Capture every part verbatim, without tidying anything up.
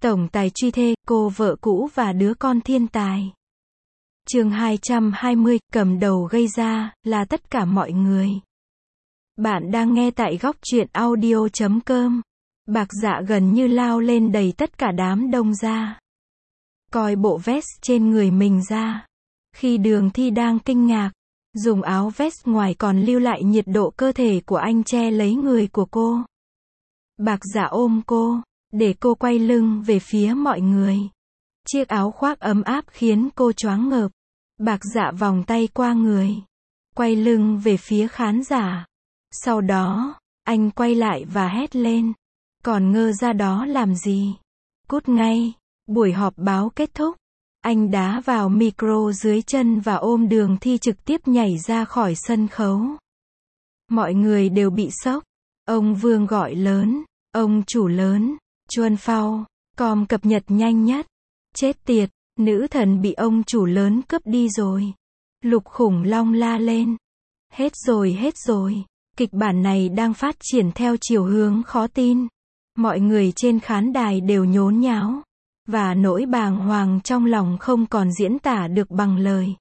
Tổng tài truy thê, cô vợ cũ và đứa con thiên tài. Chương hai trăm hai mươi, cầm đầu gây ra, là tất cả mọi người. Bạn đang nghe tại góc truyện audio chấm com. Bạc Dạ gần như lao lên đẩy tất cả đám đông ra. Coi bộ vest trên người mình ra. Khi Đường Thi đang kinh ngạc, dùng áo vest ngoài còn lưu lại nhiệt độ cơ thể của anh che lấy người của cô. Bạc Dạ ôm cô, để cô quay lưng về phía mọi người. Chiếc áo khoác ấm áp khiến cô choáng ngợp. Bạc Dạ vòng tay qua người, quay lưng về phía khán giả. Sau đó, anh quay lại và hét lên. Còn ngơ ra đó làm gì? Cút ngay. Buổi họp báo kết thúc. Anh đá vào micro dưới chân và ôm Đường Thi trực tiếp nhảy ra khỏi sân khấu. Mọi người đều bị sốc. Ông Vương gọi lớn. Ông chủ lớn. Chuân Phao. Com cập nhật nhanh nhất. Chết tiệt. Nữ thần bị ông chủ lớn cướp đi rồi. Lục Khủng Long la lên. Hết rồi hết rồi. Kịch bản này đang phát triển theo chiều hướng khó tin. Mọi người trên khán đài đều nhốn nháo. Và nỗi bàng hoàng trong lòng không còn diễn tả được bằng lời.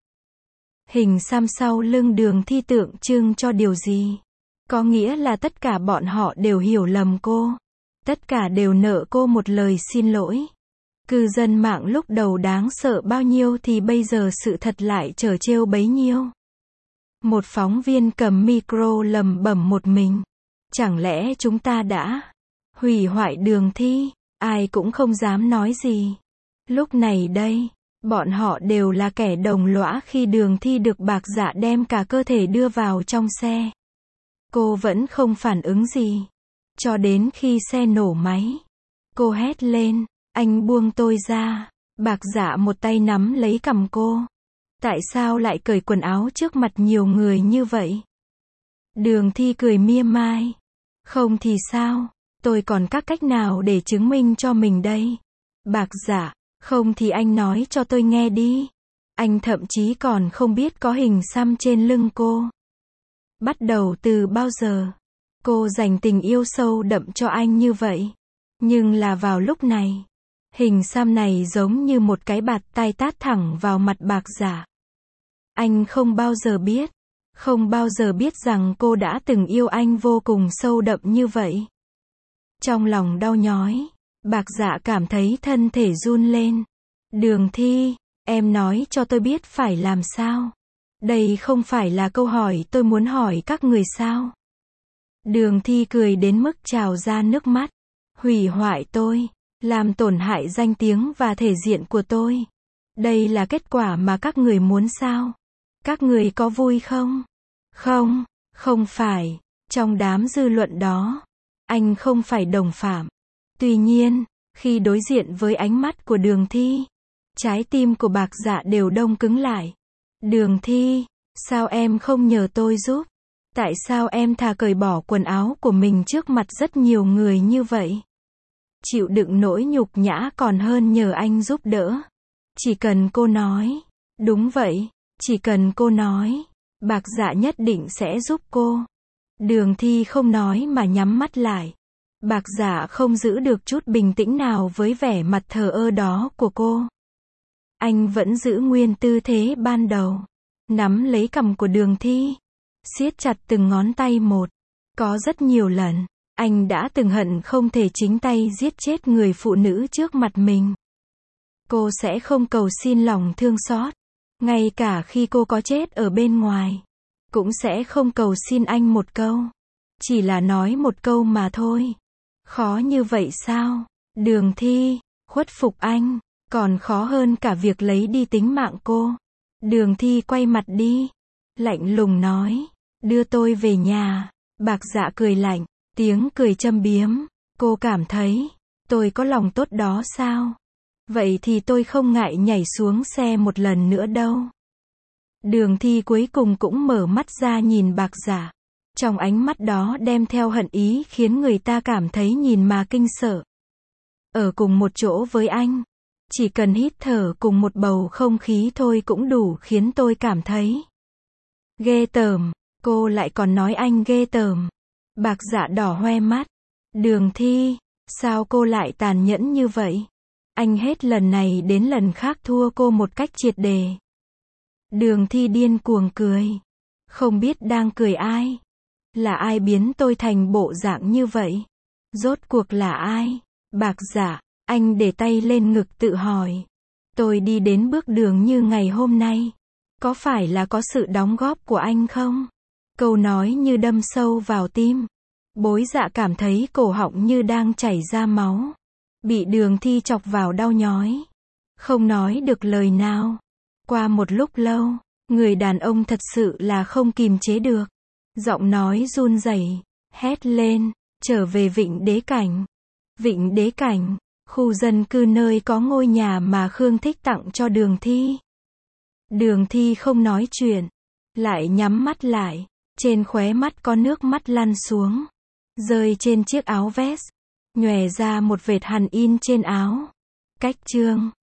Hình xăm sau lưng Đường Thi tượng trưng cho điều gì? Có nghĩa là tất cả bọn họ đều hiểu lầm cô. Tất cả đều nợ cô một lời xin lỗi. Cư dân mạng lúc đầu đáng sợ bao nhiêu thì bây giờ sự thật lại trở trêu bấy nhiêu. Một phóng viên cầm micro lẩm bẩm một mình. Chẳng lẽ chúng ta đã hủy hoại Đường Thi? Ai cũng không dám nói gì. Lúc này đây, bọn họ đều là kẻ đồng lõa khi Đường Thi được Bạc Dạ đem cả cơ thể đưa vào trong xe. Cô vẫn không phản ứng gì. Cho đến khi xe nổ máy. Cô hét lên, anh buông tôi ra. Bạc Dạ một tay nắm lấy cằm cô. Tại sao lại cởi quần áo trước mặt nhiều người như vậy? Đường Thi cười mỉa mai. Không thì sao? Tôi còn các cách nào để chứng minh cho mình đây? Bạc Dạ, không thì anh nói cho tôi nghe đi. Anh thậm chí còn không biết có hình xăm trên lưng cô. Bắt đầu từ bao giờ? Cô dành tình yêu sâu đậm cho anh như vậy. Nhưng là vào lúc này, hình xăm này giống như một cái bạt tai tát thẳng vào mặt Bạc Dạ. Anh không bao giờ biết, không bao giờ biết rằng cô đã từng yêu anh vô cùng sâu đậm như vậy. Trong lòng đau nhói, Bạc Dạ cảm thấy thân thể run lên. Đường Thi, em nói cho tôi biết phải làm sao? Đây không phải là câu hỏi tôi muốn hỏi các người sao? Đường Thi cười đến mức trào ra nước mắt. Hủy hoại tôi, làm tổn hại danh tiếng và thể diện của tôi. Đây là kết quả mà các người muốn sao? Các người có vui không? Không, không phải. Trong đám dư luận đó, anh không phải đồng phạm. Tuy nhiên, khi đối diện với ánh mắt của Đường Thi, trái tim của Bạc Dạ đều đông cứng lại. Đường Thi, sao em không nhờ tôi giúp? Tại sao em thà cởi bỏ quần áo của mình trước mặt rất nhiều người như vậy? Chịu đựng nỗi nhục nhã còn hơn nhờ anh giúp đỡ. Chỉ cần cô nói. Đúng vậy, chỉ cần cô nói. Bạc Dạ nhất định sẽ giúp cô. Đường Thi không nói mà nhắm mắt lại. Bạc Dạ không giữ được chút bình tĩnh nào với vẻ mặt thờ ơ đó của cô. Anh vẫn giữ nguyên tư thế ban đầu. Nắm lấy cằm của Đường Thi. Siết chặt từng ngón tay một. Có rất nhiều lần, anh đã từng hận không thể chính tay giết chết người phụ nữ trước mặt mình. Cô sẽ không cầu xin lòng thương xót. Ngay cả khi cô có chết ở bên ngoài, cũng sẽ không cầu xin anh một câu. Chỉ là nói một câu mà thôi. Khó như vậy sao? Đường Thi, khuất phục anh, còn khó hơn cả việc lấy đi tính mạng cô. Đường Thi quay mặt đi, lạnh lùng nói, đưa tôi về nhà. Bạc Dạ cười lạnh, tiếng cười châm biếm. Cô cảm thấy, tôi có lòng tốt đó sao? Vậy thì tôi không ngại nhảy xuống xe một lần nữa đâu. Đường Thi cuối cùng cũng mở mắt ra nhìn Bạc Dạ. Trong ánh mắt đó đem theo hận ý khiến người ta cảm thấy nhìn mà kinh sợ. Ở cùng một chỗ với anh, chỉ cần hít thở cùng một bầu không khí thôi cũng đủ khiến tôi cảm thấy ghê tởm. Cô lại còn nói anh ghê tởm. Bạc Dạ đỏ hoe mắt. Đường Thi, sao cô lại tàn nhẫn như vậy? Anh hết lần này đến lần khác thua cô một cách triệt để. Đường Thi điên cuồng cười. Không biết đang cười ai? Là ai biến tôi thành bộ dạng như vậy? Rốt cuộc là ai? Bạc Dạ, anh để tay lên ngực tự hỏi. Tôi đi đến bước đường như ngày hôm nay. Có phải là có sự đóng góp của anh không? Câu nói như đâm sâu vào tim. Bối Dạ cảm thấy cổ họng như đang chảy ra máu. Bị Đường Thi chọc vào đau nhói. Không nói được lời nào. Qua một lúc lâu, người đàn ông thật sự là không kìm chế được. Giọng nói run rẩy, hét lên, trở về Vịnh Đế Cảnh. Vịnh Đế Cảnh, khu dân cư nơi có ngôi nhà mà Khương Thích tặng cho Đường Thi. Đường Thi không nói chuyện, lại nhắm mắt lại, trên khóe mắt có nước mắt lăn xuống, rơi trên chiếc áo vest, nhòe ra một vệt hằn in trên áo. Cách chương